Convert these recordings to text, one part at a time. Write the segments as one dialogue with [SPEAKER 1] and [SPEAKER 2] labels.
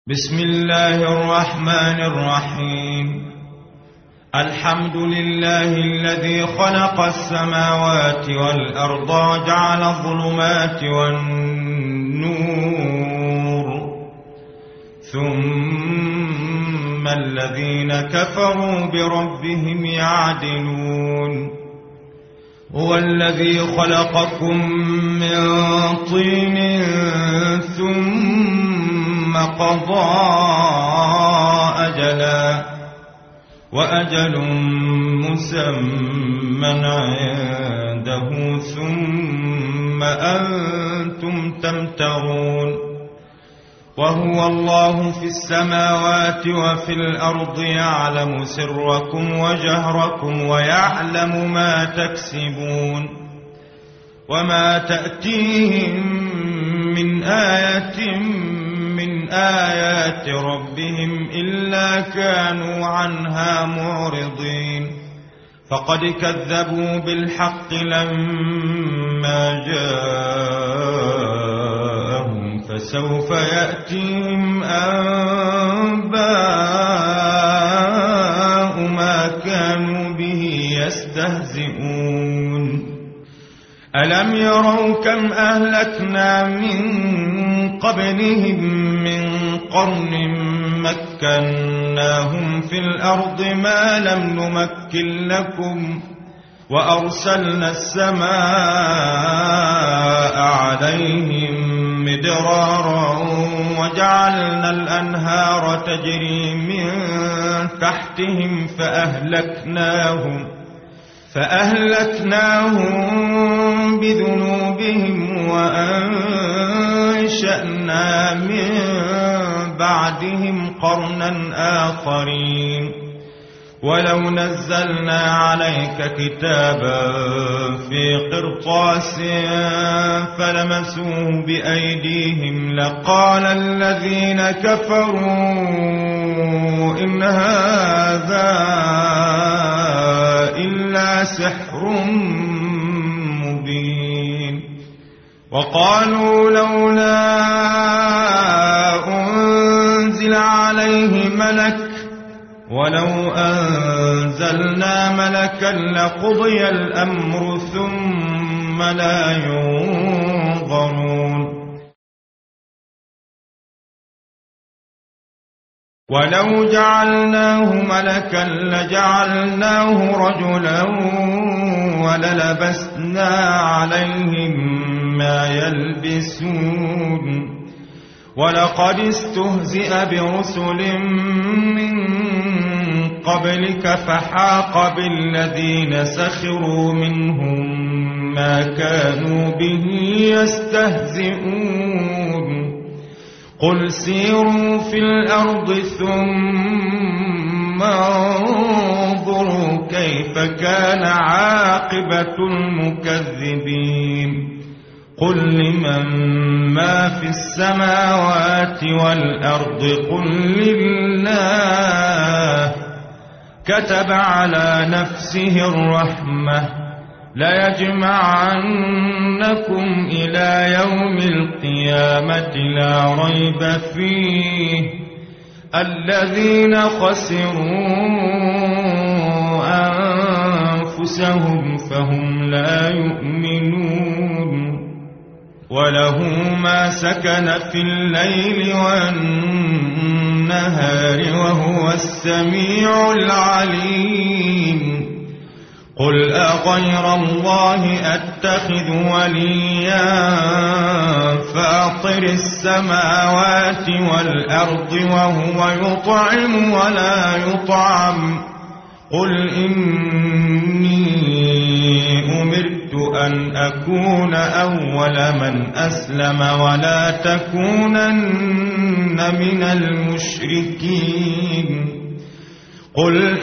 [SPEAKER 1] بسم الله الرحمن الرحيم. الحمد لله الذي خلق السماوات والأرض وجعل الظلمات والنور ثم الذين كفروا بربهم يعدلون. هو الذي خلقكم من طين ثم قضى أجلا وأجل مسمى عنده ثم أنتم تمترون. وهو الله في السماوات وفي الأرض يعلم سركم وجهركم ويعلم ما تكسبون. وما تأتيهم من آية من آيات ربهم إلا كانوا عنها معرضين. فقد كذبوا بالحق لما جاءهم فسوف يأتيهم أنباء ما كانوا به يستهزئون. ألم يروا كم أهلكنا من قبلهم من قرن مكناهم في الأرض ما لم نمكن لكم وأرسلنا السماء عليهم مدرارا وجعلنا الأنهار تجري من تحتهم فأهلكناهم بذنوبهم وأنشأنا من بعدهم قرنا آخرين. ولو نزلنا عليك كتابا في قرطاس فلمسوه بأيديهم لقال الذين كفروا إن هذا إلا سحر مبين. وقالوا لولا أنزل عليه ملك ولو أنزلنا ملكا لقضي الأمر ثم لا ينظرون. ولو جعلناه ملكا لجعلناه رجلا وللبسنا عليهم ما يلبسون. ولقد استهزئ برسل من قبلك فحاق بالذين سخروا منهم ما كانوا به يستهزئون. قل سيروا في الأرض ثم انظروا كيف كان عاقبة المكذبين. قل لمن ما في السماوات والأرض قل لله كتب على نفسه الرحمة ليجمعنكم إلى يوم القيامة لا ريب فيه الذين خسروا أنفسهم فهم لا يؤمنون. وله ما سكن في الليل والنهار وهو السميع العليم. قل أغير الله أتخذ وليا فاطر السماوات والأرض وهو يطعم ولا يطعم. قل إني أمرت أن أكون أول من أسلم ولا تكونن من المشركين. قل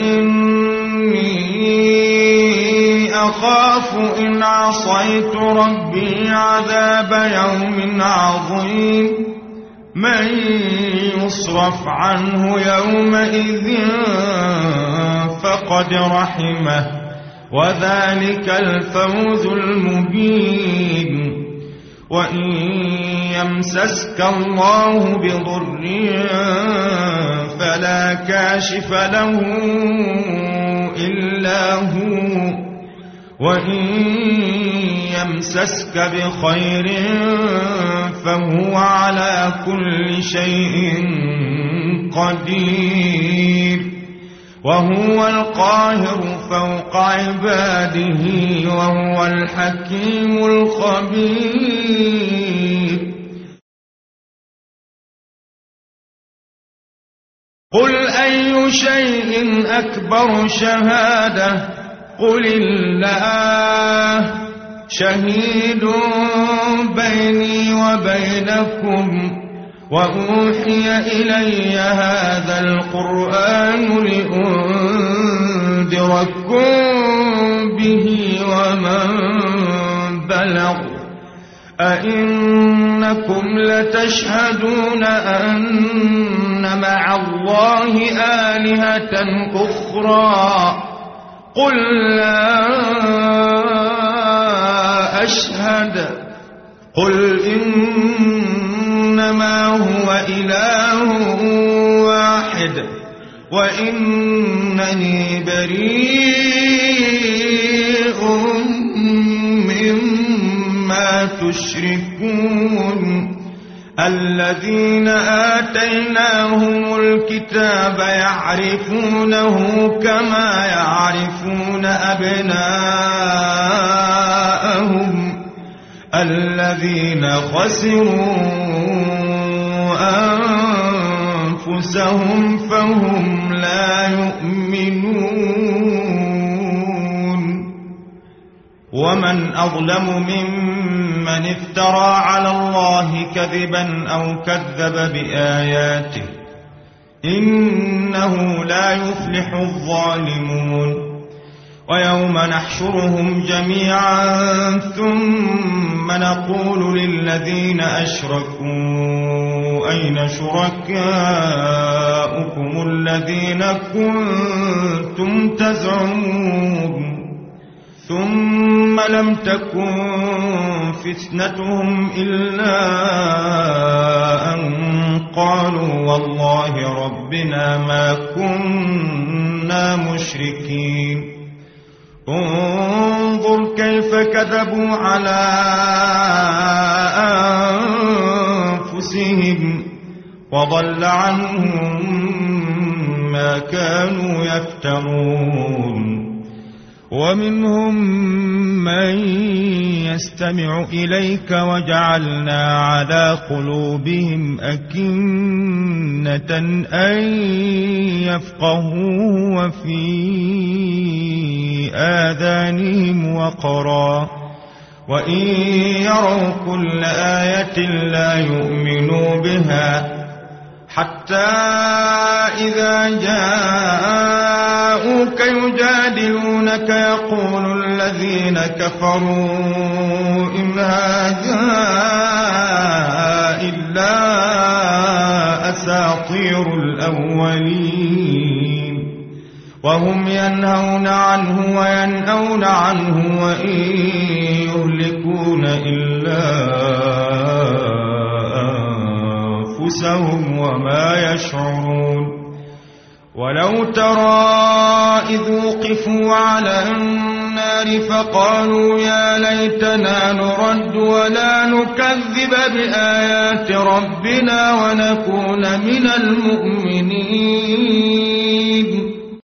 [SPEAKER 1] إني أخاف إن عصيت ربي عذاب يوم عظيم. من يصرف عنه يومئذ فقد رحمه وذلك الفوز المبين. وإن يمسسك الله بضر فلا كاشف له إلا هو، وإن يمسسك بخير فهو على كل شيء قدير، وهو القاهر فوق عباده، وهو الحكيم الخبير. قل أي شيء أكبر شهادة؟ قل الله شهيد بيني وبينكم، وأوحي إلي هذا القرآن لأنذركم به ومن بلغ. أئنكم لتشهدون أن مع الله آلهة أخرى؟ قل لا أشهد. قل إنما هو إله واحد وإنني بريء مما تشركون. الذين آتيناهم الكتاب يعرفونه كما يعرفون أبناءهم، الذين خسروا أنفسهم فهم لا يؤمنون. ومن أظلم ممن افترى على الله كذبا أو كذب بآياته، إنه لا يفلح الظالمون. ويوم نحشرهم جميعا ثم نقول للذين أشركوا أين شركاؤكم الذين كنتم تزعمون؟ ثم لم تكن فتنتهم إلا أن قالوا والله ربنا ما كنا مشركين. انظر كيف كذبوا على أنفسهم وضل عنهم ما كانوا يفترون. ومنهم من يستمع إليك وجعلنا على قلوبهم أكنة أن يفقهوا وفي آذانهم وقرا، وإن يروا كل آية لا يؤمنوا بها، حتى إذا جاءوك يجادلونك يقول الذين كفروا إن هذا إلا أساطير الأولين، وهم ينهون عنه وينأون عنه وإن يهلكون إلا أنفسهم وما يشعرون. ولو ترى إذ وقفوا على النار فقالوا يا ليتنا نرد ولا نكذب بآيات ربنا ونكون من المؤمنين،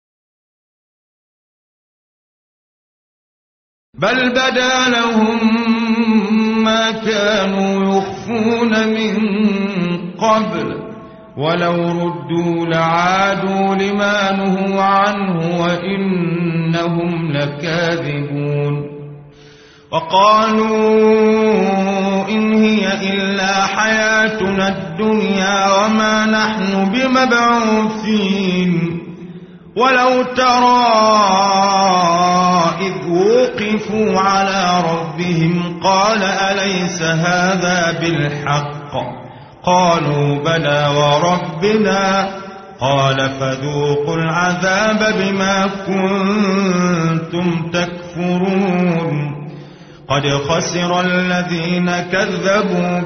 [SPEAKER 1] بل بدا لهم ما كانوا يخفون من قبل، ولو ردوا لعادوا لما نهوا عنه وإنهم لكاذبون. وقالوا إن هي إلا حياتنا الدنيا وما نحن بمبعوثين. ولو ترى إذ وقفوا على ربهم قال أليس هذا بالحق؟ قالوا بلى وربنا. قال فذوقوا العذاب بما كنتم تكفرون. قد خسر الذين كذبوا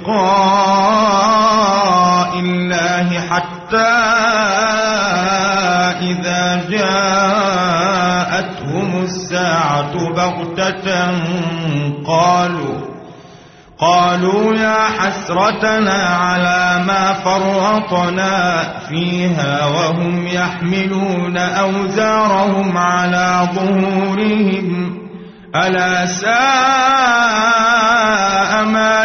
[SPEAKER 1] بلقاء الله حتى إذا جاءتهم الساعة بغتة قالوا يا حسرتنا على ما فرطنا فيها وهم يحملون أوزارهم على ظهورهم ألا ساء ما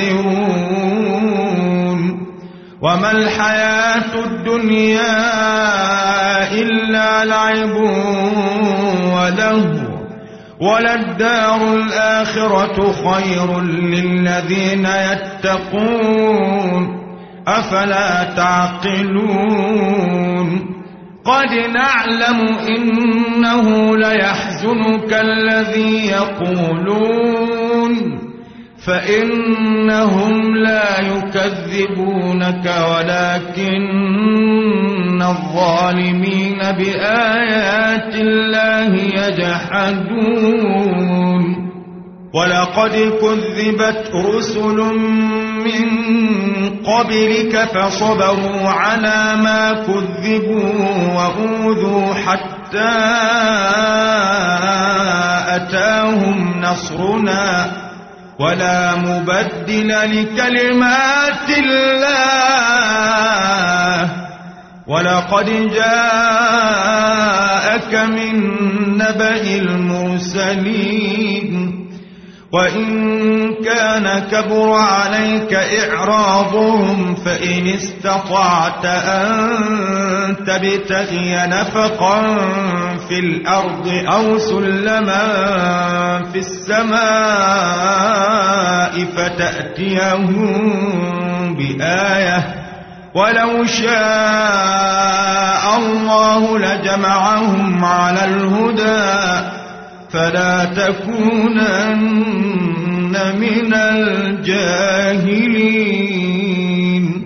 [SPEAKER 1] يزرون وما الحياة الدنيا إلا لعب ولهو وللدار الآخرة خير للذين يتقون أفلا تعقلون قد نعلم إنه ليحزنك الذي يقولون فإنهم لا يكذبونك ولكن الظالمين بآيات الله يجحدون ولقد كذبت رسل من قبلك فصبروا على ما كذبوا وأوذوا حتى أتاهم نصرنا ولا مبدل لكلمات الله ولقد جاءك من نبأ المرسلين وإن كان كبر عليك إعراضهم فإن استطعت أن تبتغي نفقا في الأرض أو سلما في السماء فتأتيهم بآية ولو شاء الله لجمعهم على الهدى فلا تكونن من الجاهلين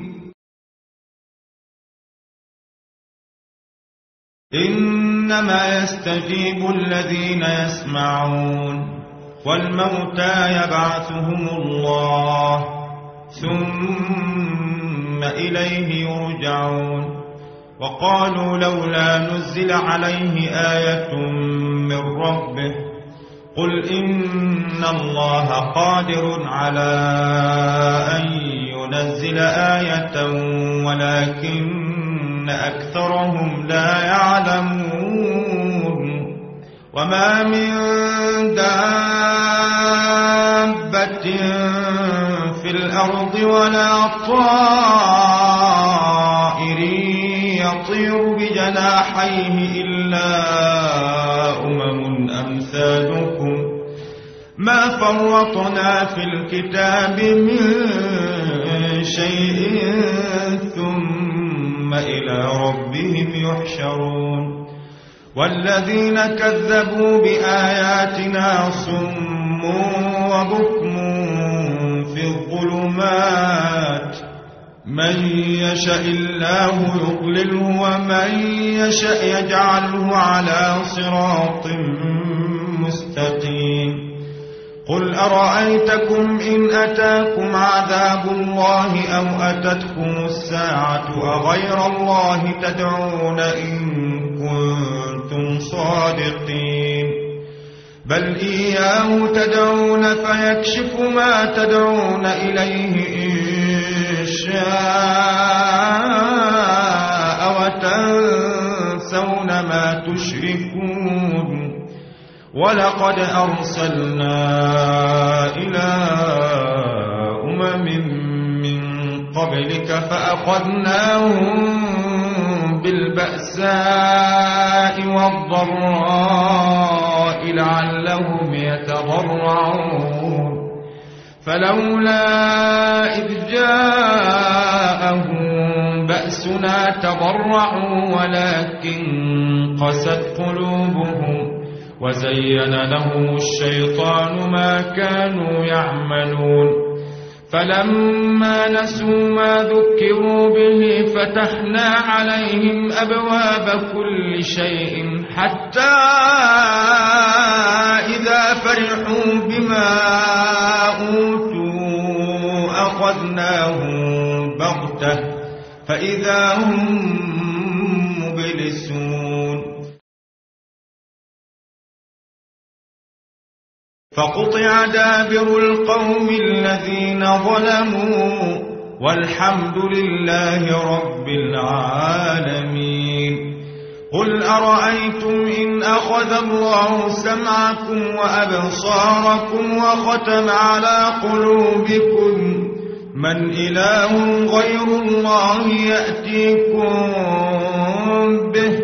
[SPEAKER 1] إنما يستجيب الذين يسمعون والموتى يبعثهم الله ثم إليه يرجعون وقالوا لولا نزل عليه آية من ربه قل إن الله قادر على أن ينزل آية ولكن أكثرهم لا يعلمون وما من دابة في الأرض ولا طائر يطير بجناحيه إلا أمثالكم ما فرطنا في الكتاب من شيء ثم إلى ربهم يحشرون والذين كذبوا بآياتنا صم وبكم في الظلمات من يشاء الله يضلله ومن يشاء يجعله على صراط مستقيم قل أرأيتكم إن أتاكم عذاب الله أو أتتكم الساعة أغير الله تدعون إن كنتم صادقين بل إياه تدعون فيكشف ما تدعون إليه إن شاء وتنسون ما تشركون ولقد أرسلنا إلى من قبلك فأخذناهم بالبأساء والضراء لعلهم يتضرعون فلولا إذ جاءهم بأسنا تضرعوا ولكن قست قلوبهم وزين لهم الشيطان ما كانوا يعملون فلما نسوا ما ذكروا به فتحنا عليهم أبواب كل شيء حتى إذا فرحوا بما أوتوا أخذناهم بغتة فإذا هم مبلسون فقطع دابر القوم الذين ظلموا والحمد لله رب العالمين. قل أرأيتم إن أخذ الله سمعكم وأبصاركم وختم على قلوبكم من إله غير الله يأتيكم به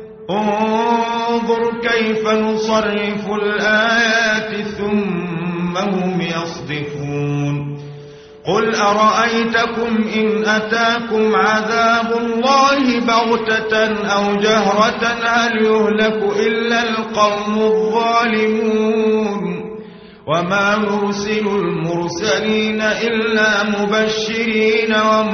[SPEAKER 1] انظر كيف نصرف الآيات ثم هم يصدفون. قل أرأيتكم إن أتاكم عذاب الله بغتة أو جهرة هل يهلك إلا القوم الظالمون. وما نرسل المرسلين إلا مبشرين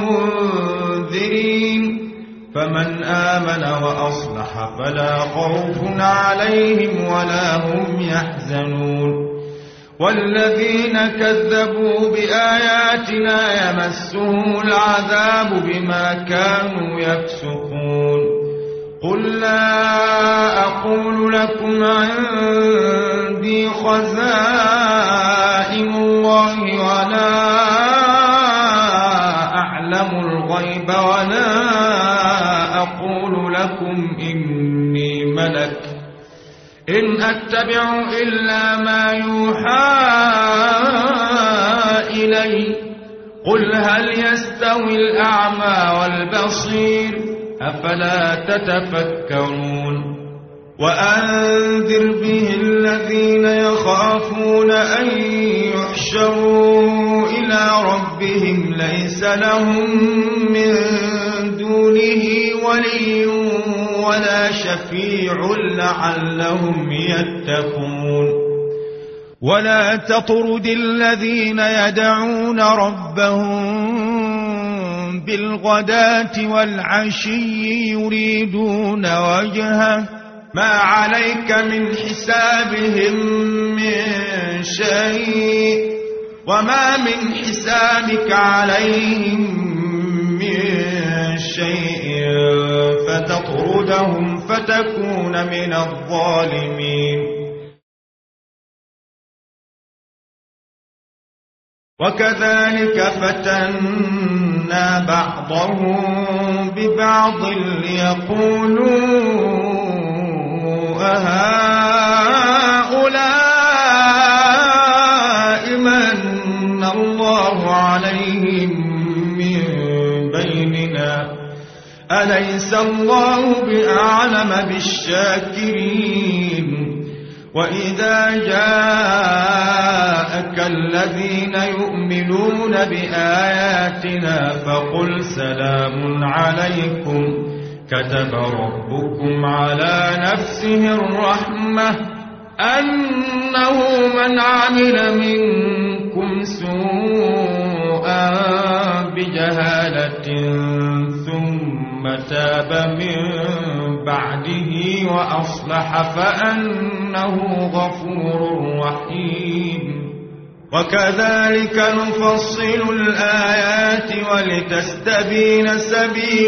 [SPEAKER 1] ومنذرين فمن آمن وأصلح فلا خوف عليهم ولا هم يحزنون. والذين كذبوا بآياتنا يمسهم العذاب بما كانوا يفسقون. قل لا أقول لكم عندي خزائن الله ولا أعلم الغيب ولا أقول لكم إني ملك إن أتبع إلا ما يوحى إلي. قل هل يستوي الأعمى والبصير أفلا تتفكرون. وأنذر به الذين يخافون أن يحشروا إلى ربهم ليس لهم من دونه ولي ولا شفيع لعلهم يتقون. ولا تطرد الذين يدعون ربهم بالغداة والعشي يريدون وجهه ما عليك من حسابهم من شيء وما من حسابك عليهم من شيء فتطردهم فتكون من الظالمين. وكذلك فتنا بعضهم ببعض ليقولوا أهؤلاء من الله عليهم من بيننا أليس الله بأعلم بالشاكرين. وإذا جاءك الذين يؤمنون بآياتنا فقل سلام عليكم كتب ربكم على نفسه الرحمة أنه من عمل منكم سوءا بجهالة ثم تاب من بعده وأصلح فأنه غفور رحيم. وكذلك نفصل الآيات ولتستبين سبيل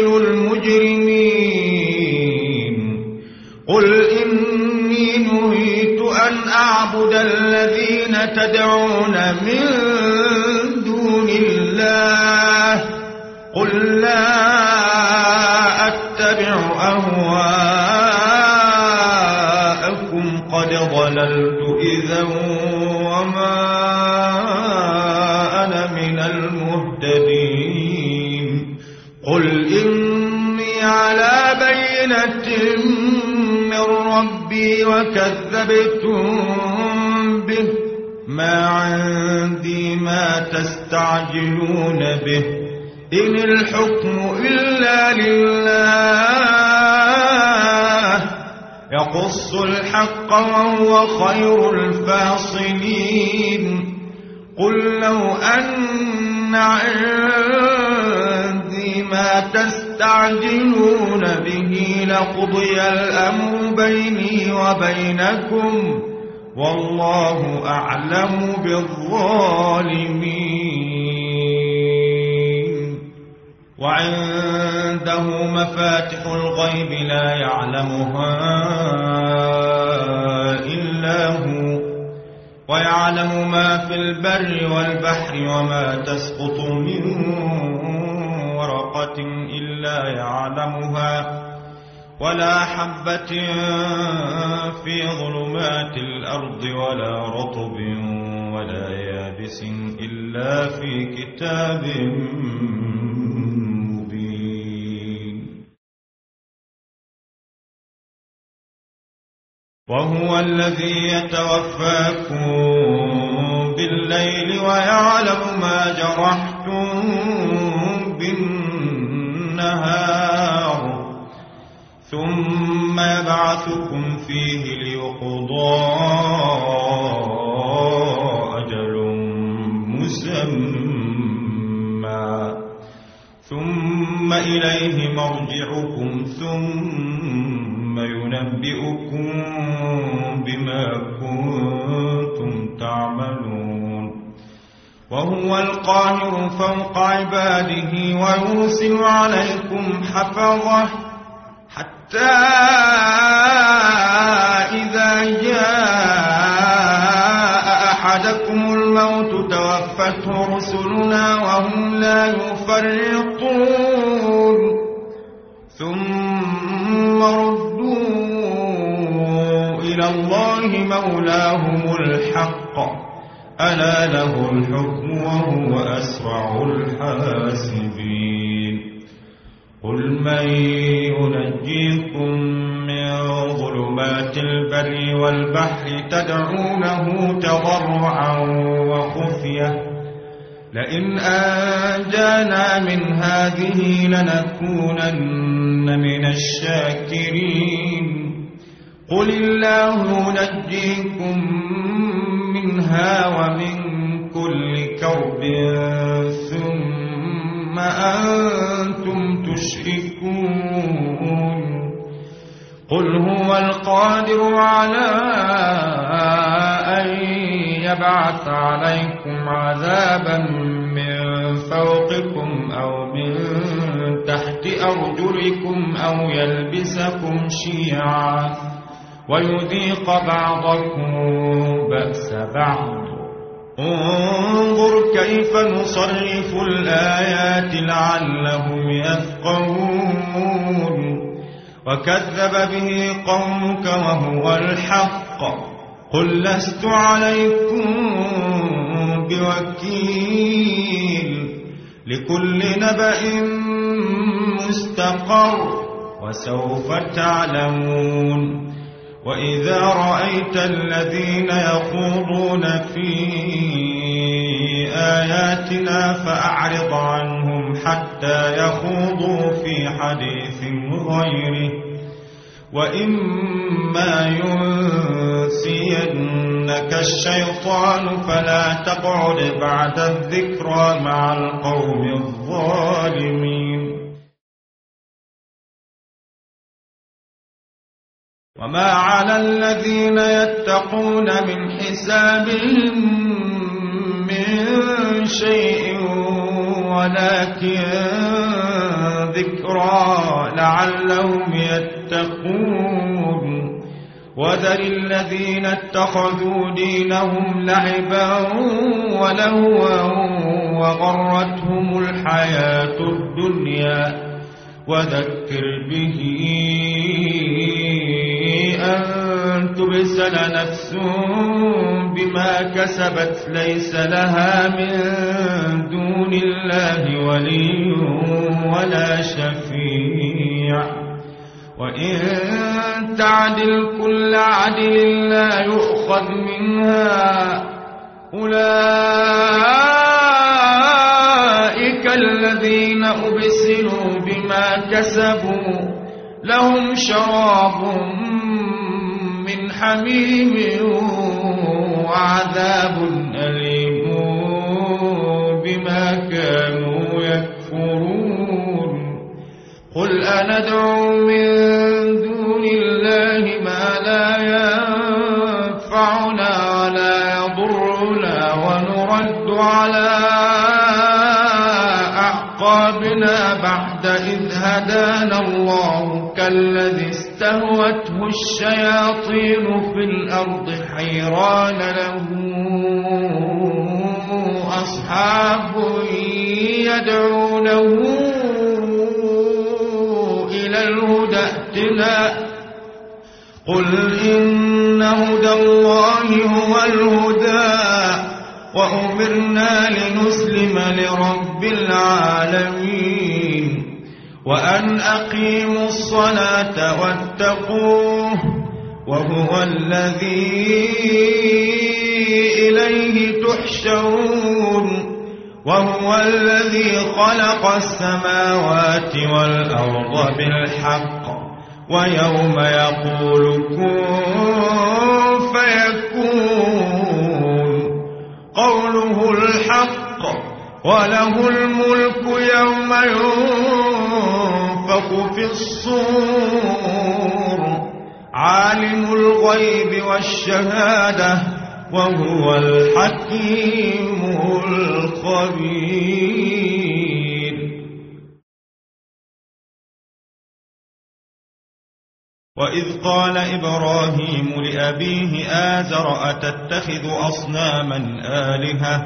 [SPEAKER 1] المجرمين. قل إني نهيت أن أعبد الذين تدعون من دون الله قل لا أتبع أهواءكم قد ضللت إذا وما أنا من المهتدين. قل إني على بينة من ربي وكذبتم به ما عندي ما تستعجلون به إن الحكم إلا لله يقص الحق وهو خير الفاصلين. قل لو أن عندي ما تستعجلون به لقضي الأمر بيني وبينكم والله أعلم بالظالمين. وعنده مفاتح الغيب لا يعلمها إلا هو ويعلم ما في البر والبحر وما تسقط من ورقة إلا يعلمها ولا حبة في ظلمات الأرض ولا رطب ولا يابس إلا في كتاب مبين. وهو الذي يتوفاكم بالليل ويعلم ما جرحتم بالنهار ثم يبعثكم فيه ليقضى أجل مسمى ثم إليه مرجعكم ثم ينبئكم بما كنتم تعملون. وهو القاهر فوق عباده ويرسل عليكم حفظه حتى إذا جاء أحدكم الموت توفته رسلنا وهم لا يفرطون ثم ردوا إلى الله مولاهم الحق ألا له الحكم وهو أسرع الحاسبين. قل من ينجيكم من ظلمات البر والبحر تدعونه تضرعا وخفية لئن أنجانا من هذه لنكونن من الشاكرين. قل الله ينجيكم منها ومن كل كرب ثم أنتم تشركون. قل هو القادر على أن يبعث عليكم عذابا من فوقكم أو من تحت أرجلكم أو يلبسكم شيعا ويذيق بعضكم بأس بعض. انظر كيف نصرف الآيات لعلهم يفقهون. وكذب به قومك وهو الحق قل لست عليكم بوكيل لكل نبأ مستقر وسوف تعلمون. وإذا رأيت الذين يخوضون في آياتنا فأعرض عنهم حتى يخوضوا في حديث غيره وإما ينسينك الشيطان فلا تقعد بعد الذكرى مع القوم الظالمين. وما على الذين يتقون من حسابهم من شيء ولكن ذكرى لعلهم يتقون. وذر الذين اتخذوا دينهم لعبا ولهوا وغرتهم الحياة الدنيا وذكر به أن تبسل نفس بما كسبت ليس لها من دون الله ولي ولا شفيع وإن تعدل كل عدل لا يؤخذ منها أولئك الذين أبسلوا بما كسبوا لهم شراب من حميم وعذاب أليم بما كانوا
[SPEAKER 2] قل أندعو من دون الله ما لا ينفعنا ولا يضرنا ونرد على أعقابنا بعد إذ هدانا الله كالذي استهوته الشياطين في الأرض حيران له أصحاب يدعونه إلى الهدى ائتنا قل إن هدى الله هو الهدى وأمرنا لنسلم لرب العالمين وأن أقيموا الصلاة واتقوه وهو الذي إليه تحشرون وهو الذي خلق السماوات والأرض بالحق ويوم يقول كن فيكون قوله الحق وله الملك يوم ينفخ في الصور عالم الغيب والشهادة وهو الحكيم الخبير.
[SPEAKER 1] وإذ قال إبراهيم لأبيه آزر أتتخذ أصناما آلهة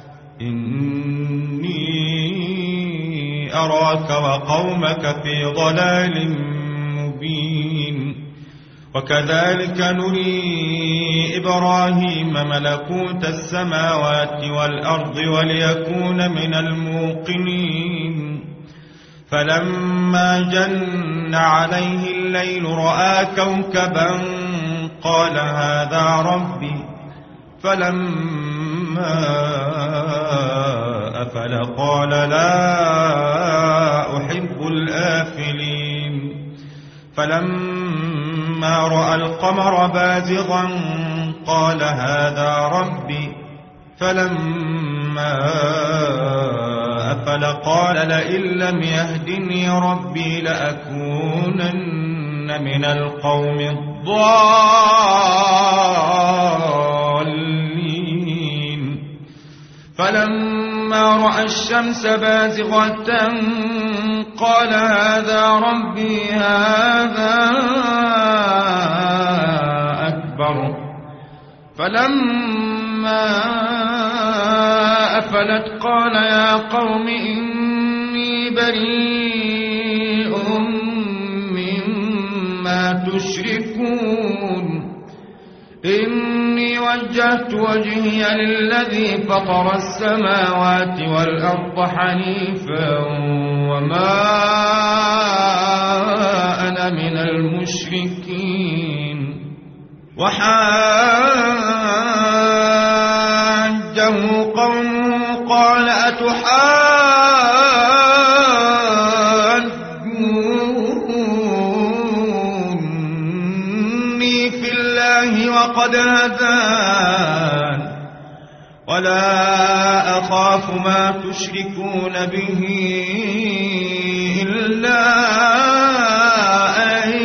[SPEAKER 1] إني أراك وقومك في ضلال مبين وكذلك نري إبراهيم ملكوت السماوات والأرض وليكون من الموقنين فلما جن عليه الليل رأى كوكبا قال هذا ربي فلما أفل قال لا أحب الآفلين فلما رأى القمر بازغا قال هذا ربي فلما أفل قال لئن لم يهدني ربي لأكونن من القوم الضالين فلما رأى الشمس بازغة قال هذا ربي هذا أكبر فلما أفلت قال يا قوم إني بريء مما تشركون إني وجهت وجهي للذي فطر السماوات والأرض حنيفا وما أنا من المشركين وحاجه قومه قال أتحاجوني في الله وقد هدان ولا أخاف ما تشركون به إلا أن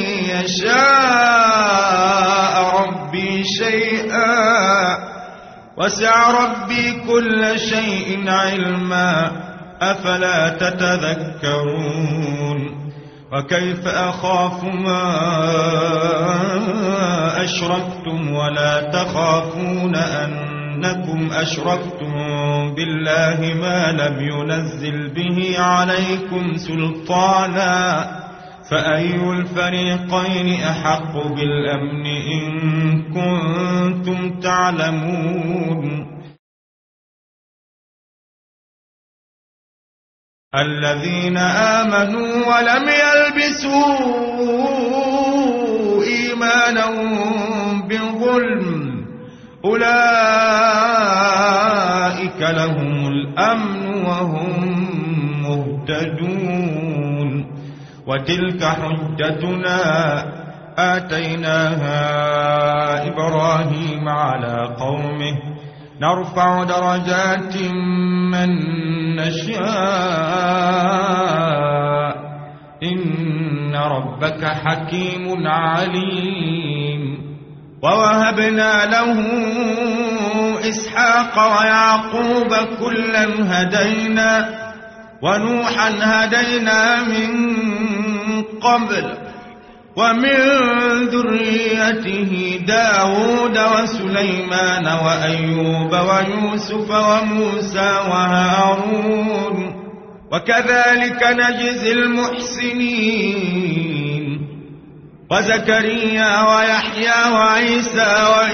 [SPEAKER 1] يشاء ربي شيئا وسع ربي كل شيء علما أفلا تتذكرون وكيف أخاف ما أشركتم ولا تخافون أنكم أشركتم بالله ما لم ينزل به عليكم سلطانا فأي الفريقين أحق بالأمن إن كنتم تعلمون الذين آمنوا ولم يلبسوا إيمانهم بظلم أولئك لهم الأمن وهم مهتدون وتلك حجتنا آتيناها إبراهيم على قومه نرفع درجات من نشاء
[SPEAKER 2] ربك حكيم عليم.
[SPEAKER 1] ووهبنا له إسحاق ويعقوب كلا هدينا ونوحا هدينا من قبل ومن ذريته داود وسليمان وأيوب ويوسف وموسى وهارون وكذلك نجزي المحسنين. وزكريا ويحيى وعيسى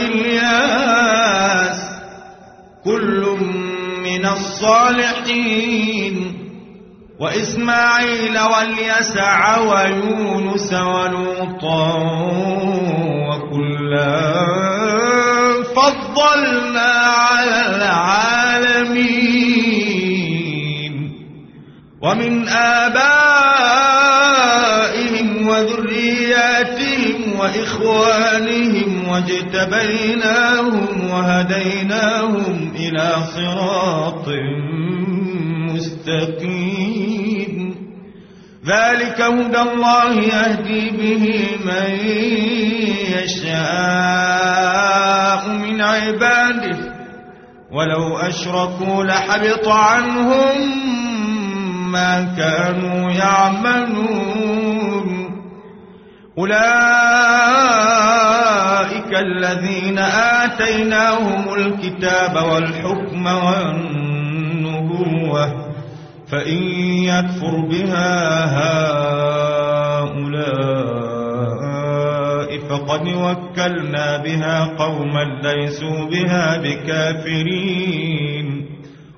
[SPEAKER 1] وإلياس كل من الصالحين وإسماعيل واليسع ويونس ولوطا وكلا فضلنا على العالمين. ومن آبائهم وذرياتهم وإخوانهم واجتبيناهم وهديناهم إلى صراط مستقيم. ذلك هدى الله يهدي به من يشاء من عباده ولو أشركوا لحبط عنهم ما كانوا يعملون. أولئك الذين آتيناهم الكتاب والحكم والنبوة فإن يكفر بها هؤلاء فقد وكلنا بها قوما ليسوا بها بكافرين.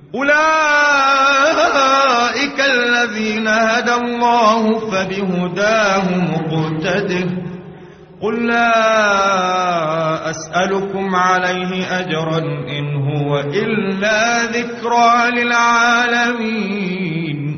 [SPEAKER 1] أولئك الذين هدى الله فبهداه مقتده. قل لا أسألكم عليه أجرا إن هو إلا ذكرى للعالمين.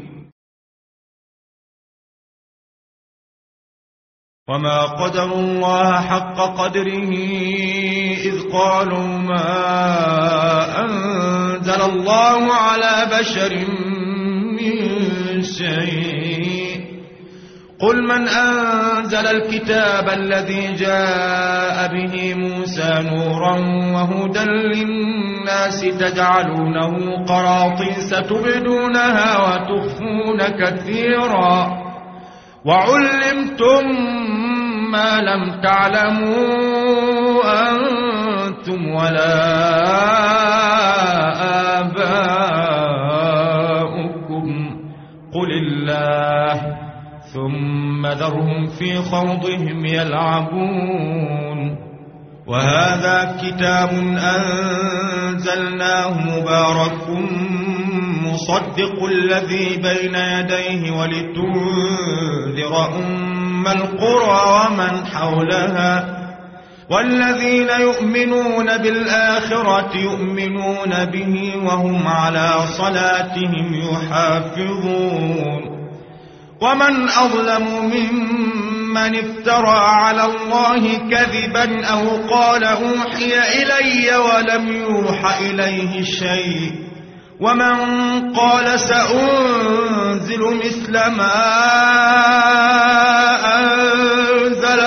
[SPEAKER 1] وما قدروا الله حق قدره إذ قالوا ما أنزل الله على بشر من شيء. قل من أنزل الكتاب الذي جاء به موسى نورا وهدى للناس تجعلونه قراطيس تبدونها وتخفون كثيرا وعلمتم ما لم تعلموا أنتم ولا آباؤكم قل الله ثم ذرهم في خوضهم يلعبون. وهذا كتاب أنزلناه مبارك مصدق الذي بين يديه ولتنذر أم القرى ومن حولها والذين يؤمنون بالآخرة يؤمنون به وهم على صلاتهم يحافظون. ومن أظلم ممن افترى على الله كذبا أو قال أوحي إلي ولم يوح إليه شيء ومن قال سأنزل مثل ما أنزل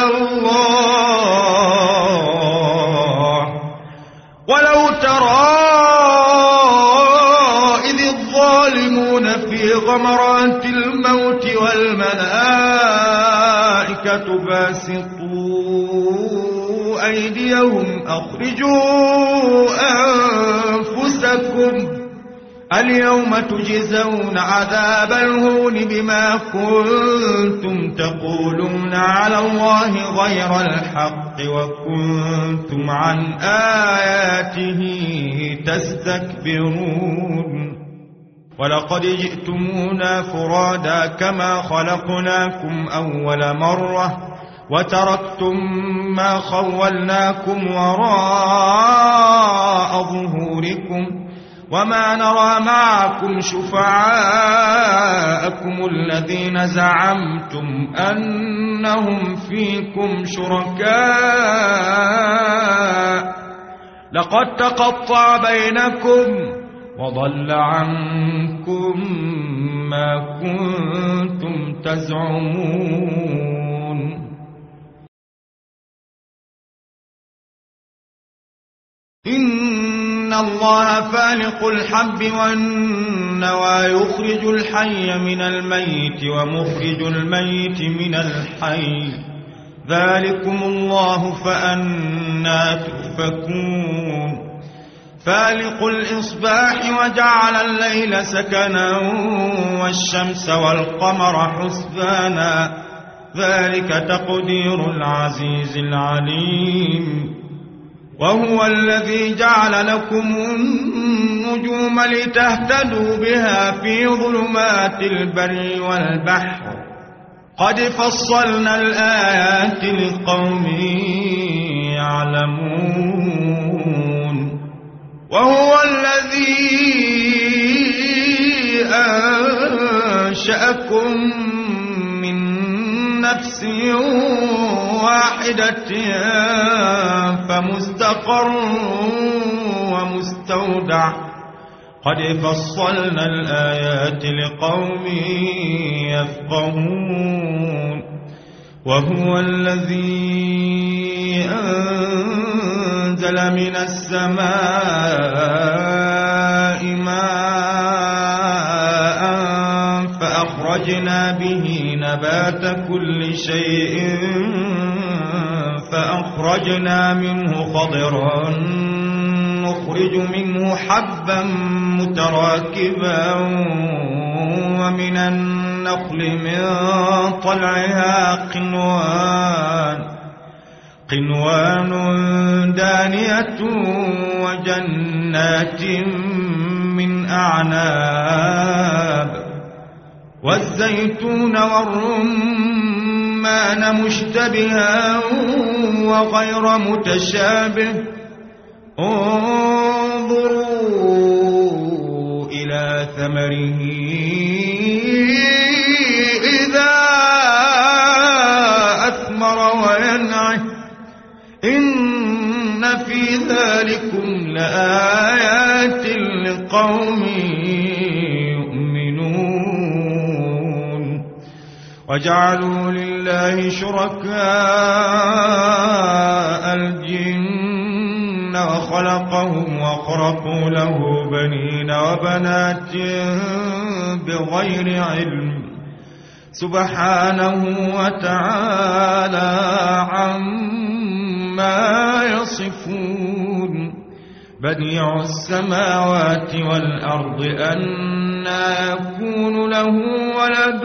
[SPEAKER 1] الله. ولو ترى إذ الظالمون في غمرات الموت والملائكة باسطوا أيديهم أخرجوا أنفسكم اليوم تجزون عذاب الهون بما كنتم تقولون على الله غير الحق وكنتم عن آياته تستكبرون. ولقد جئتمونا فرادا كما خلقناكم أول مرة وتركتم ما خولناكم وراء ظهوركم وما نرى معكم شفعاءكم الذين زعمتم أنهم فيكم شركاء لقد تقطع بينكم وضل عنكم ما كنتم تزعمون. الله فالق الحب والنوى يخرج الحي من الميت ومخرج الميت من الحي ذلكم الله فأنى تؤفكون فالق الإصباح وجعل الليل سكنا والشمس والقمر حسبانا ذلك تقدير العزيز العليم وهو الذي جعل لكم النجوم لتهتدوا بها في ظلمات البر والبحر قد فصلنا الآيات لقوم يعلمون وهو الذي أنشأكم من نفس واحدة فمستقر ومستودع قد فصلنا الآيات لقوم يفقهون وهو الذي أنزل من السماء ماء فأخرجنا به نبات كل شيء فأخرجنا منه خضرا نخرج منه حبا متراكبا ومن النخل من طلعها قنوان دانية وجنات من أعناب والزيتون والرمان مشتبها وغير متشابه انظروا إلى ثمره إذا أثمر وينعه إن في ذلكم لآيات لقوم يؤمنون وجعلوا لله شركاء الجن وخلقهم وخرقوا له بنين وبنات بغير علم سبحانه وتعالى عما يصفون بديع السماوات والأرض أنى يكون له ولد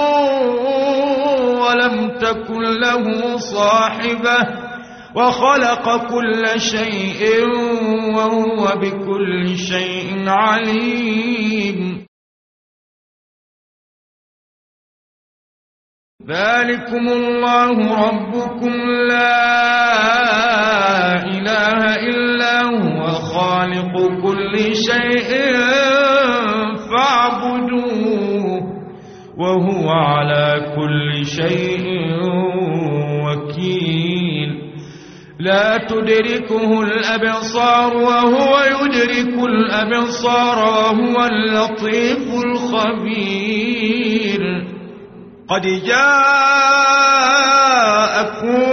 [SPEAKER 1] ولم تكن له صاحبة وخلق كل شيء وهو بكل شيء عليم ذلكم الله ربكم لا إله إلا هو خالق كل شيء فاعبدوه وهو على كل شيء وكيل لا تدركه الأبصار وهو يدرك الأبصار وهو اللطيف الخبير قد جاءكم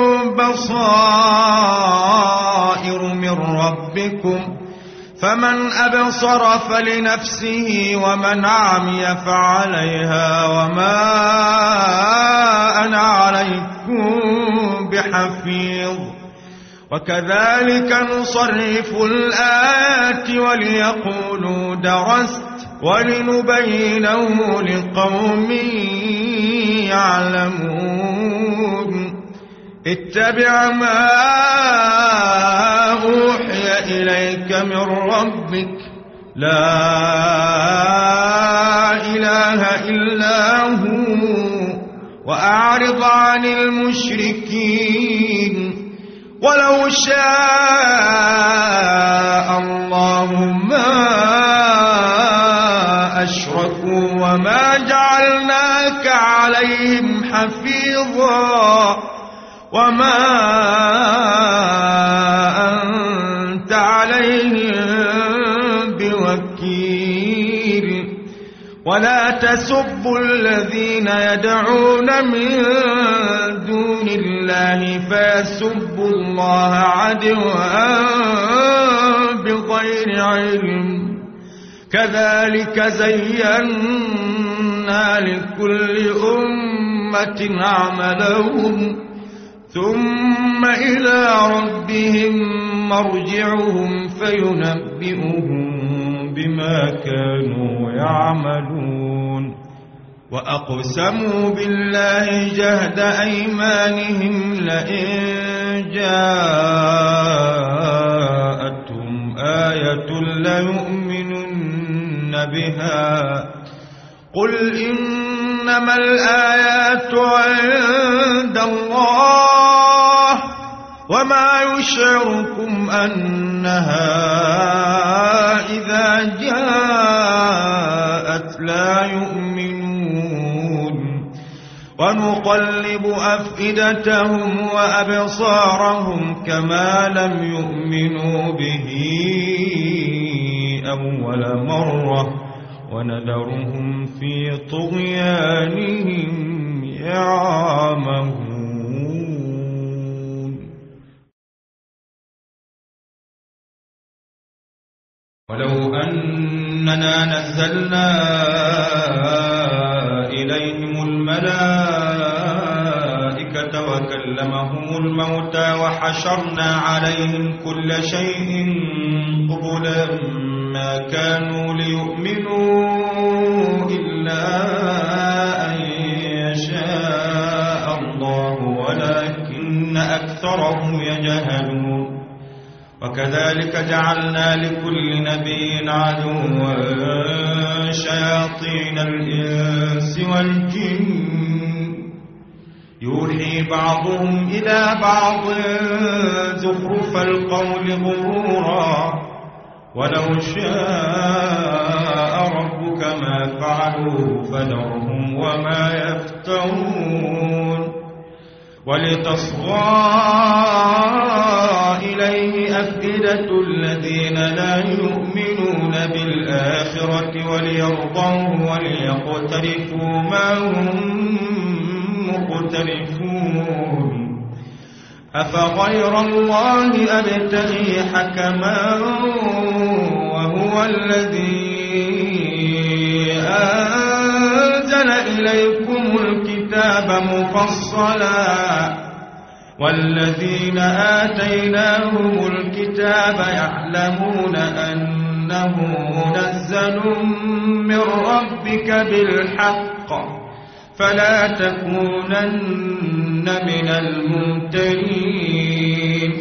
[SPEAKER 1] بصائر من ربكم فمن أبصر فلنفسه ومن عمي فعليها وما أنا عليكم بحفيظ وكذلك نصرف الآيات وليقولوا درست ولنبينه لقوم يعلمون اتبع ما أوحي إليك من ربك لا إله إلا هو وأعرض عن المشركين ولو شاء الله ما أشركوا وما جعلناك عليهم حفيظا وما أنت عليهم بوكيل ولا تسبوا الذين يدعون من دون الله فيسبوا الله عدوا
[SPEAKER 2] بغير علم كذلك زينا لكل أمة عملهم ثم إلى ربهم مرجعهم فينبئهم بما كانوا يعملون وأقسموا بالله جهد أيمانهم لئن جاءتهم آية ليؤمنن بها قل إنما الآيات عند الله وما يشعركم أنها إذا جاءت لا يؤمنون ونقلب أفئدتهم وأبصارهم كما لم يؤمنوا به أول مرة ونذرهم في طغيانهم يعمهون ولو أننا نزلنا إليهم الملائكة وكلمهم الموتى وحشرنا عليهم كل شيء قبلا ما كانوا ليؤمنوا إلا أن يشاء الله ولكن أكثرهم يجهلون وكذلك جعلنا لكل نبي عدوا شياطين الإنس والجن يوحي بعضهم إلى بعض زخرف القول غرورا ولو شاء ربك ما فعلوه فذرهم وما يفترون ولتصغى إليه أفئدة الذين لا يؤمنون بالآخرة وليرضوه وليقترفوا ما هم مقترفون أفغير الله أبتغي حكما وهو الذي أنزل إليكم الكتاب مفصلا والذين آتيناهم الكتاب يعلمون أنه منزل من ربك بالحق فلا تكونن من الممترين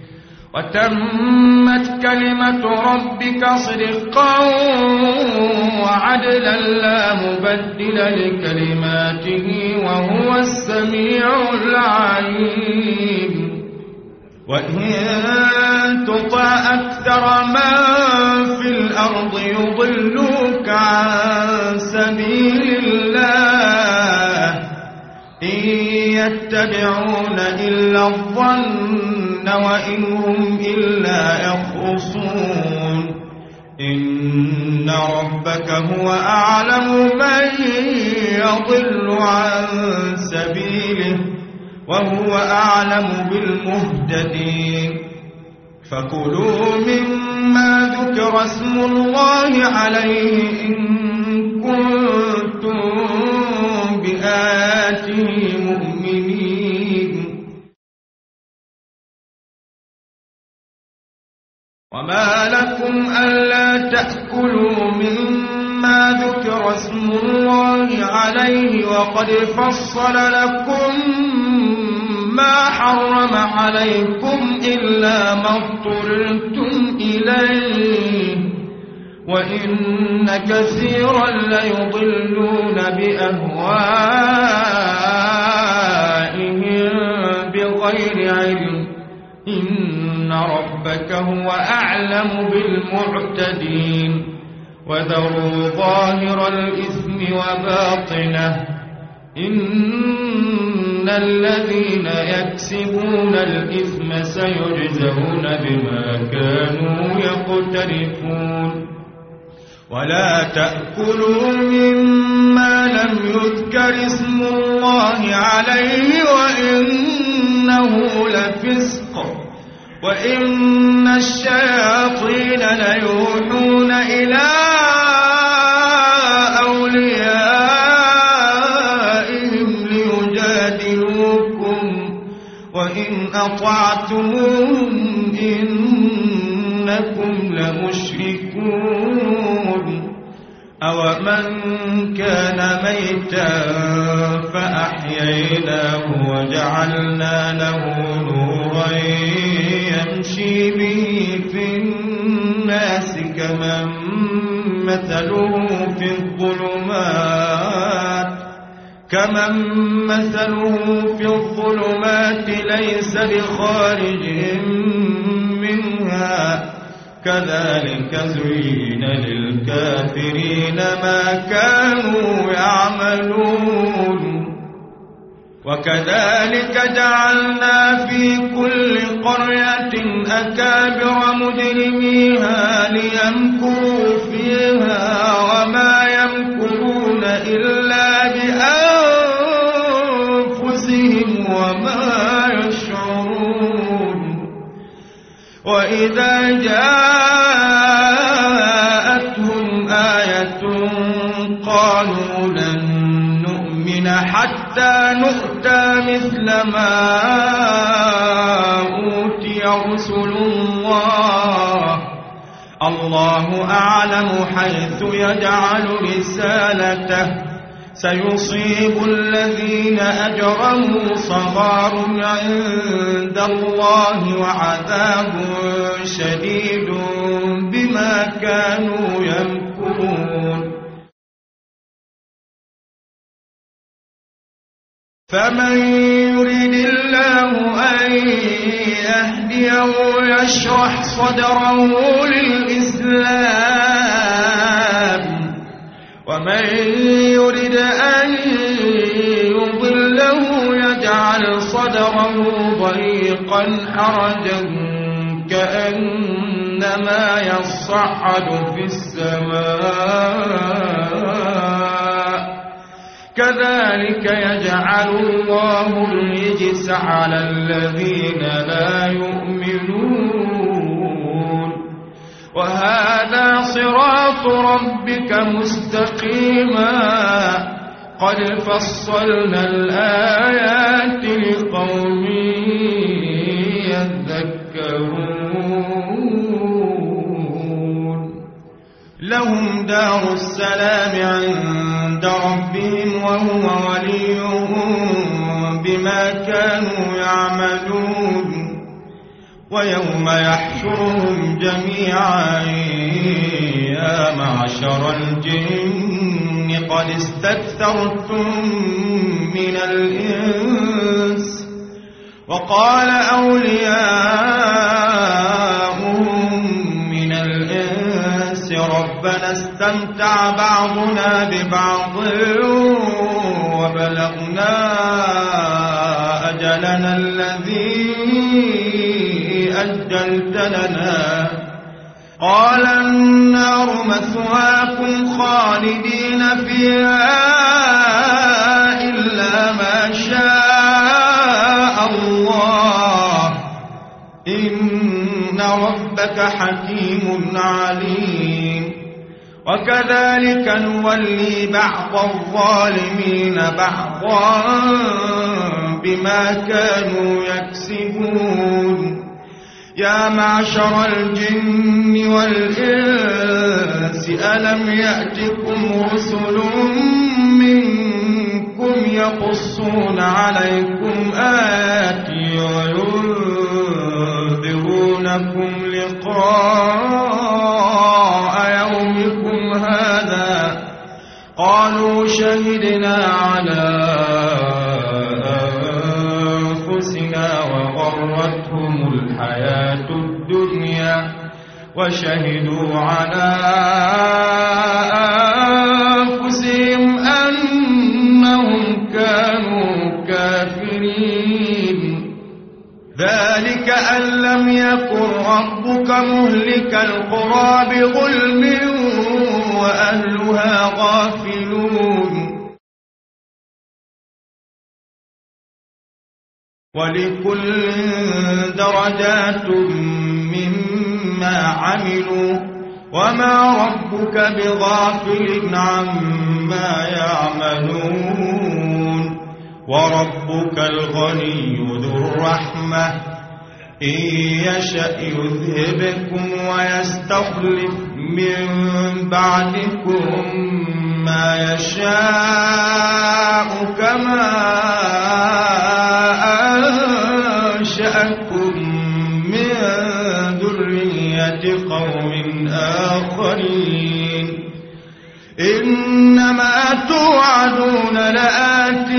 [SPEAKER 2] وتمت كلمة ربك صدقا وعدلا لا مبدل لكلماته وهو السميع العليم وإن تطع أكثر من في الأرض يضلوك عن سبيل الله إن يتبعون إلا الظن وإن هم إلا يخرصون إن ربك هو أعلم من يضل عن سبيله وهو أعلم بالمهتدين فكلوا مما ذكر اسم الله عليه إن كنتم بآياته مؤمنين وما لكم ألا تأكلوا مما ذكر اسم الله عليه وقد فصل لكم ما حرم عليكم إلا ما اضطررتم إليه وإن كثيرا ليضلون بأهوائهم بغير علم إن ربك هو أعلم بالمعتدين وذروا ظاهر الإثم وباطنه إن الذين يكسبون الإثم سيجزون بما كانوا يقترفون ولا تأكلوا مما لم يذكر اسم الله عليه وإنه لفسق وإن الشياطين ليوحون إلى أوليائهم ليجادلوكم وإن أطعتموهم إنكم لمشركون أومن كان ميتا فأحييناه وجعلنا له نورا يمشي به في الناس كمن مثله في الظلمات ليس بخارج منها كذلك زين للكافرين ما كانوا يعملون وكذلك جعلنا في كل قرية أكابر مجرميها ليمكروا فيها وما يمكرون إلا بأنفسهم وما يشعرون وإذا جاءتهم آية قالوا لن نؤمن حتى نؤتى مثل ما أوتي رسل الله أعلم حيث يجعل رسالته سيصيب الذين أجرموا صغار عند الله وعذاب شديد بما كانوا يمكرون فمن يريد الله أن يهديه يشرح صدره للإسلام ومن يريد أن يضله يجعل صدره ضيقا حرجا كأنما يصعد في السماء كذلك يجعل الله الرجس على الذين لا يؤمنون وهذا صراط ربك مستقيما قد فصلنا الآيات لقوم يذكرون لهم دار السلام عند ربهم وهو وليهم بما كانوا يعملون ويوم يحشرهم جميعا يا معشر الجن قد استكثرتم من الإنس وقال أولياؤهم من الإنس ربنا استمتع بعضنا ببعض وبلغنا أجلنا الذي أجلت لنا قال النار مثواكم خالدين فيها إلا ما شاء الله إن ربك حكيم عليم وكذلك نولي بعض الظالمين بعضا بما كانوا يكسبون يا معشر الجن والإنس ألم يأتكم رسل منكم يقصون عليكم آياتي وينذرونكم لقاء يومكم هذا قالوا شهدنا على أنفسنا وغرتهم الحياة الدنيا وشهدوا على أنفسهم أنهم كانوا كافرين ذلك أن لم يكن ربك مهلك القرى بظلم وأهلها غافلون.
[SPEAKER 1] ولكل درجات مما عملوا وما ربك بغافل عما يعملون وربك الغني ذو الرحمة إن يشأ يذهبكم ويستخلف من بعدكم ما يشاء كما أنشأكم من ذرية قوم آخرين إنما توعدون لآت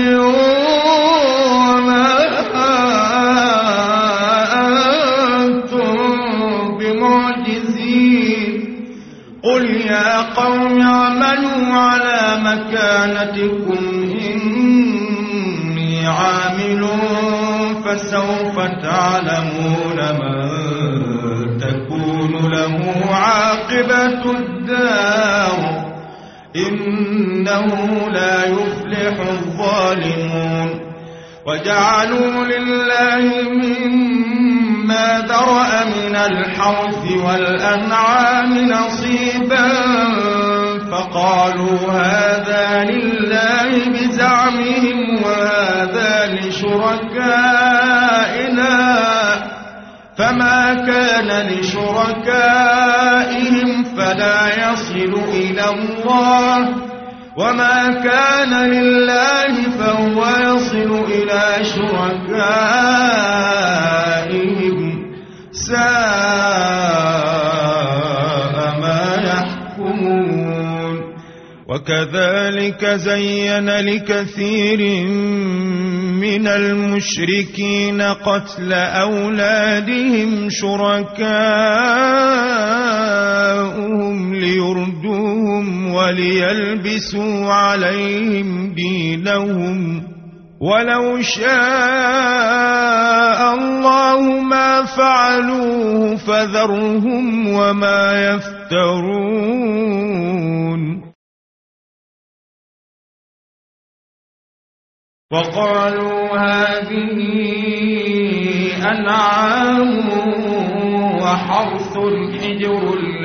[SPEAKER 1] وما أنتم بمعجزين قل يا قوم اعملوا على مكانتكم إني عامل فسوف تعلمون من تكون له عاقبة الدار إنه لا يفلح الظالمون وجعلوا لله مما ذرأ من الحرث والأنعام نصيبا فقالوا هذا لله بزعمهم وهذا لشركائنا فما كان لشركائهم فلا يصل إلى الله وما كان لله فهو يصل إلى شركائهم ساء ما يحكمون وكذلك زين لكثير من المشركين قتل أولادهم شركاؤهم ليردوهم وليلبسوا عليهم دينهم ولو شاء الله ما فعلوه فذرهم وما يفترون وقالوا هذه أنعام وحرث حجر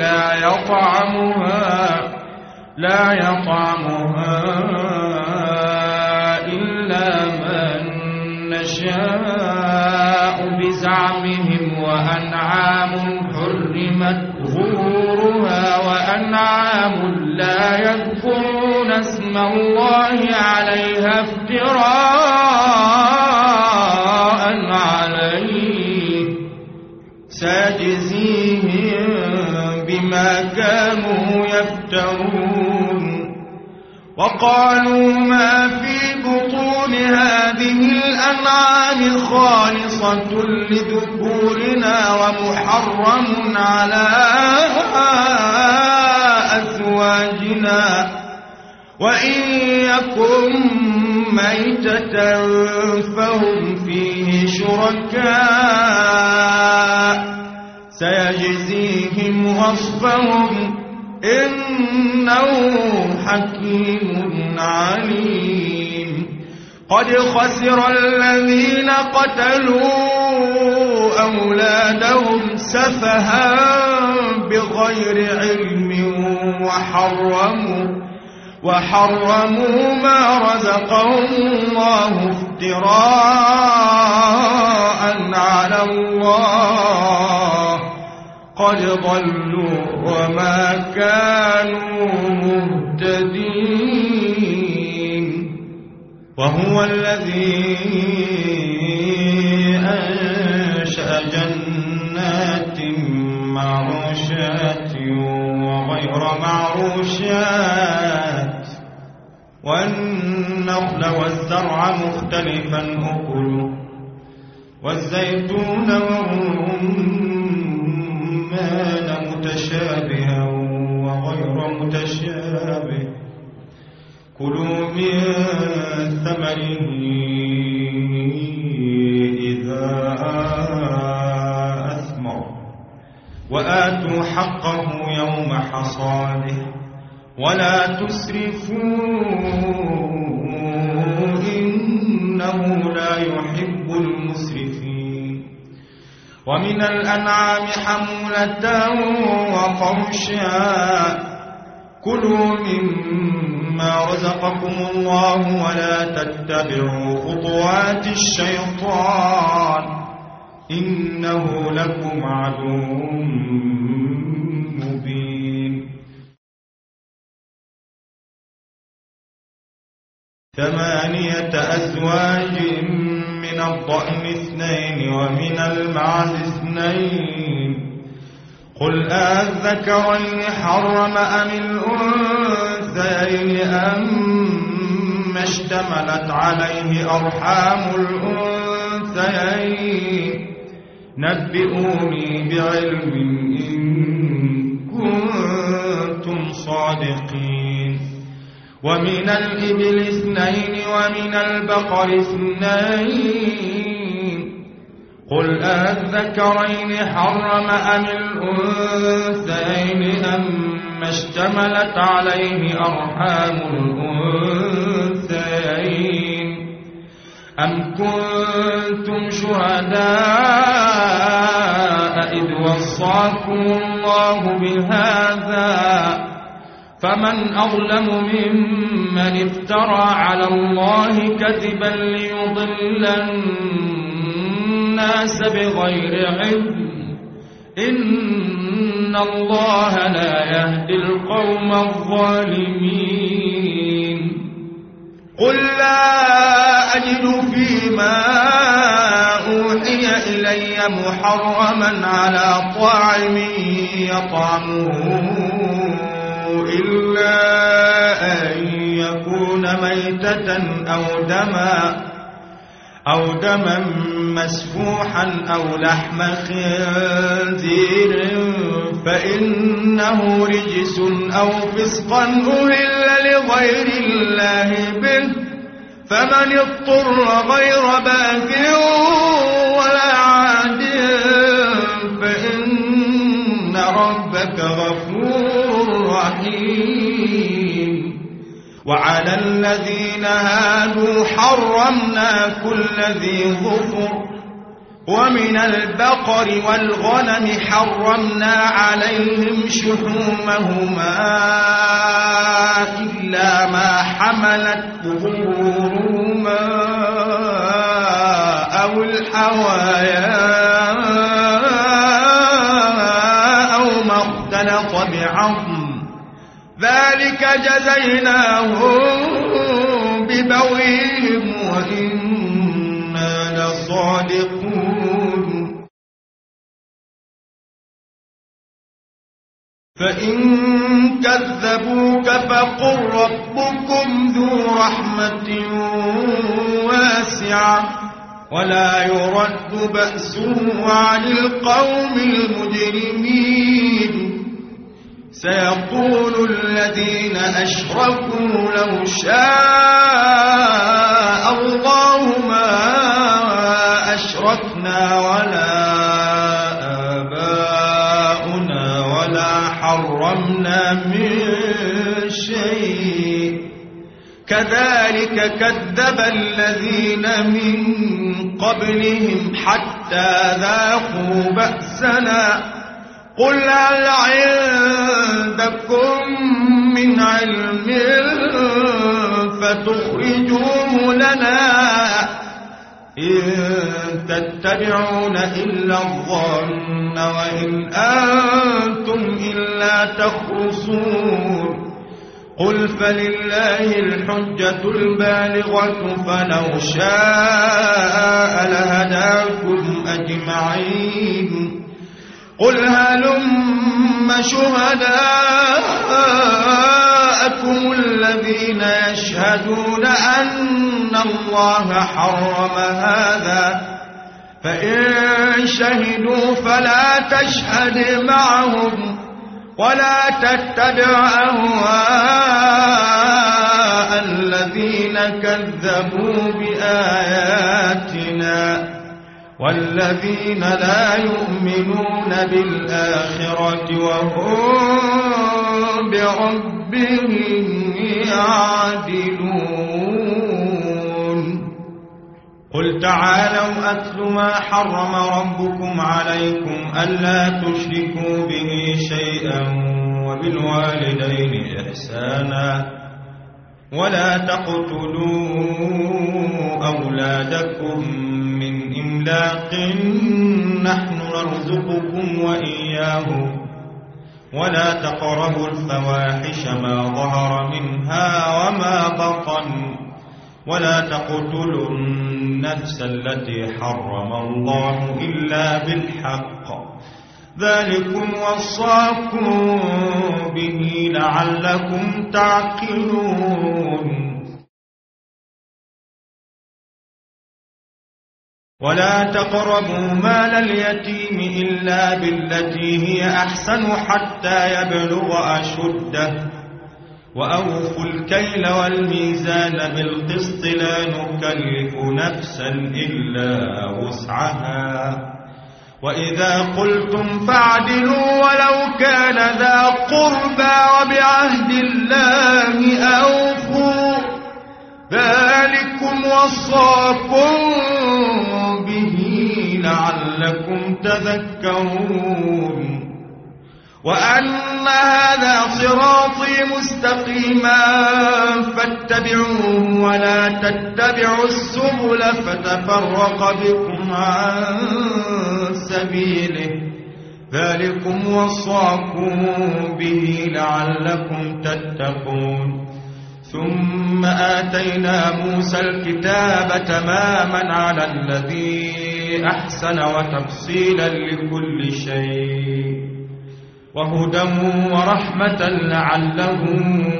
[SPEAKER 1] لا يطعمها إلا من نشاء بزعمهم وأنعام حرمت ظهورها وأنعام لا يذكرون اسم الله عليها افتراء عليه سيجزيهم بما كانوا يفترون وقالوا ما في بطون هذه الأنعام خالصة لذكورنا ومحرم على أزواجنا وإن يكن ميتة فهم فيه شركاء سيجزيهم وصفهم إنه حكيم عليم قد خسر الذين قتلوا أولادهم سفها بغير علم وحرموا ما رزقهم الله افتراء على الله قد ضلوا وما كانوا مهتدين وهو الذي أنشأ جنات معروشات وغير معروشات والنخل والزرع مختلفا أكله والزيتون والرمان متشابها وغير متشابه كلوا من ثمره إذا أثمر وآتوا حقه يوم حصاده ولا تسرفوا إنه لا يحب المسرفين ومن الأنعام حمولة وفرشا كلوا مما رزقكم الله ولا تتبعوا خطوات الشيطان إنه لكم عدو مبين 8 أزواج من الضأن 2 ومن المعز 2 قل أذكرين حرم أم الأنثيين أم اشتملت عليه أرحام الأنثيين نبئوني بعلم إن كنتم صادقين ومن الإبل 2 ومن البقر 2 قل أذكرين حرم أم الأنثيين أم اشتملت عليه أرحام الأنثيين أم كنتم شهداء إذ وصاكم الله بهذا فمن أظلم ممن افترى على الله كذبا ليضل الناس بغير علم إن الله لا يهدي القوم الظالمين قل لا أجد فيما أوحي إلي محرما على طاعم يطعمه إلا أن يكون ميتة أو دما مسفوحا أو لحم خنزير فإنه رجس أو فسقا أهل لغير الله به فمن اضطر غير باغ ولا عاد فإن ربك غفور رحيم وعلى الذين هادوا حرمنا كل ذي ظفر ومن البقر والغنم حرمنا عليهم شحومهما إلا ما حملت ظهورهما أو الحوايا أو ما اختلط بعظم ذلك جزيناهم ببغيهم وإنا لصادقون فإن كذبوك فقل ربكم ذو رحمة واسعة ولا يرد بأسه عن القوم المجرمين سيقول الذين أشركوا لو شاء الله ما أشركنا ولا آباؤنا ولا حرمنا من شيء كذلك كذب الذين من قبلهم حتى ذاقوا بأسنا قل هل عندكم من علم فتخرجوه لنا إن تتبعون إلا الظن وإن أنتم إلا تخرصون قل فلله الحجة البالغة فلو شاء لهداكم أجمعين قل هلم شهداءكم الذين يشهدون أن الله حرم هذا فإن شهدوا فلا تشهد معهم ولا تتبع أهواء الذين كذبوا بآياتنا والذين لا يؤمنون بالآخرة وهم بربهم يعدلون قل تعالوا أتل ما حرم ربكم عليكم ألا تشركوا به شيئا وبالوالدين إحسانا ولا تقتلوا أولادكم من إملاق نحن نرزقكم وإياهم ولا تقربوا الفواحش ما ظهر منها وما بطن ولا تقتلوا النفس التي حرم الله إلا بالحق ذلكم وصاكم به لعلكم تعقلون ولا تقربوا مال اليتيم إلا بالتي هي أحسن حتى يبلغ أشده وأوفوا الكيل والميزان بالقسط لا نكلف نفسا إلا وسعها وإذا قلتم فاعدلوا ولو كان ذا قربى وبعهد الله أوفوا ذلكم وصاكم به لعلكم تذكرون وأن هذا صراطي مستقيما فاتبعوه ولا تتبعوا السبل فتفرق بكم عن سبيله ذلكم وصاكم به لعلكم تتقون ثم آتينا موسى الكتاب تماما على الذي أحسن وتفصيلا لكل شيء وهدى ورحمة لعلهم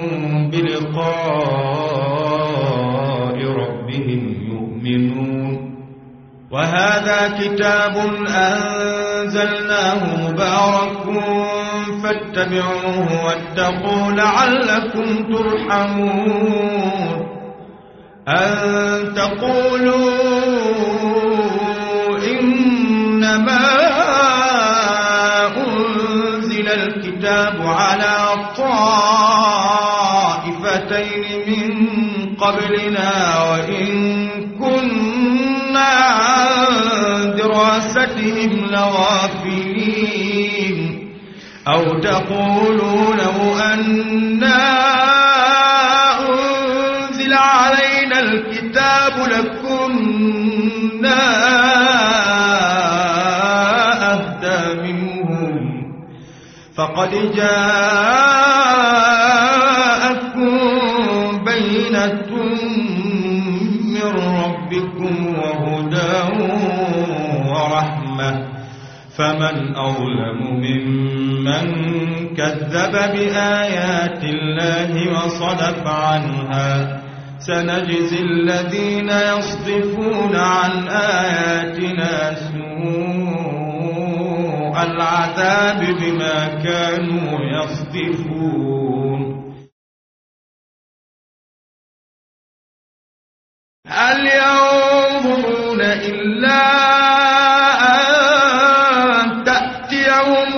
[SPEAKER 1] بلقاء ربهم يؤمنون وهذا كتاب أنزلناه مبارك فاتبعوه واتقوا لعلكم ترحمون أن تقولوا إنما الكتاب على طائفتين من قبلنا وإن كنا عن دراستهم لغافلين أو تقولوا لو أنا أنزل علينا الكتاب لكنا أهدى منهم فقد جاءكم بينة من ربكم وهدى ورحمة فمن أظلم ممن كذب بآيات الله وصدف عنها سنجزي الذين يصدفون عن آياتنا سوء العذاب بما كانوا يصدفون هل ينظرون إلا أن تأتيهم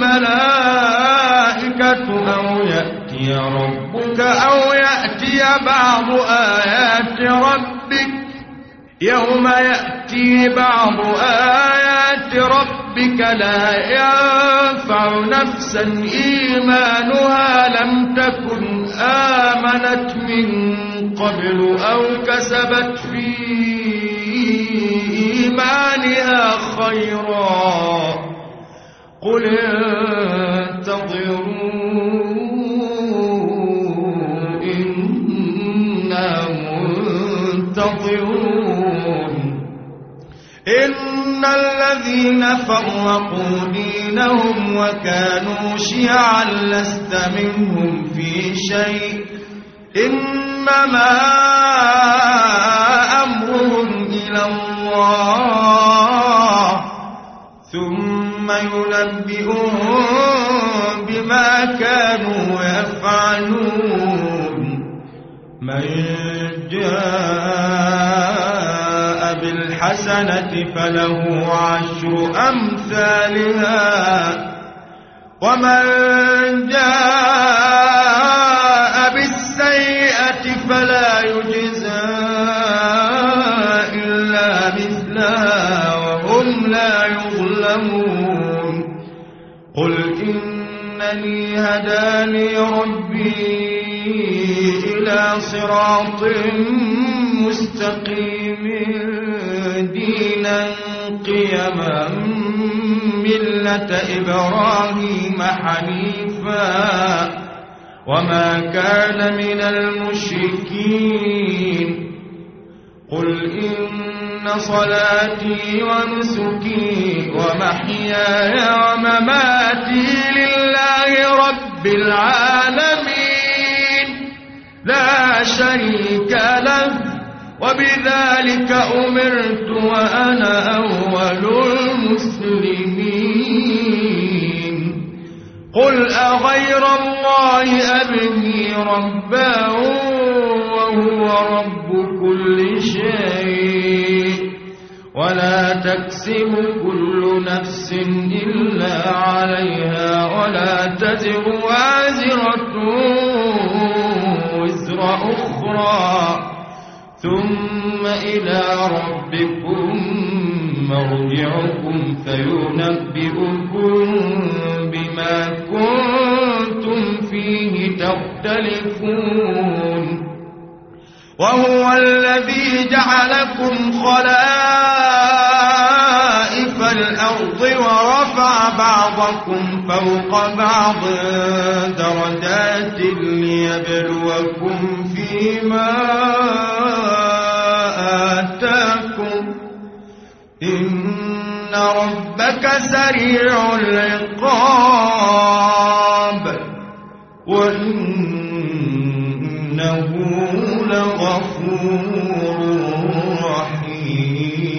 [SPEAKER 1] الملائكة أو يأتي ربك أو يأتي بعض آيات ربك يوم يأتي بعض آيات ربك لا ينفع نفسا إيمانها لم تكن آمنت من قبل أو كسبت في إيمانها خيرا قل انتظروا إنا منتظرون إن الذين فرقوا دينهم وكانوا شيعا لست منهم في شيء إنما أمرهم إلى الله ثم ينبئهم بما كانوا يفعلون من جاء بالحسنة فله عشر أمثالها ومن جاء بالسيئة فلا يجزى إلا
[SPEAKER 2] قل إنني هداني ربي إلى صراط مستقيم دينا قيما ملة إبراهيم حنيفا وما كان من المشركين قل إن صلاتي ونسكي ومحياي ومماتي لله رب العالمين لا شريك له وبذلك أمرت وأنا أول المسلمين قل أغير الله أبغي ربا وهو رب كل شيء ولا تكسب كل نفس إلا عليها ولا تزر وازرة وزر أخرى ثم إلى ربكم مرجعكم فينبئكم بما كنتم فيه تختلفون وهو الذي جعلكم خلائف الأرض ورفع بعضكم فوق بعض درجات ليبلوكم فيما آتاكم إن ربك سريع العقاب وإنه لغفور رحيم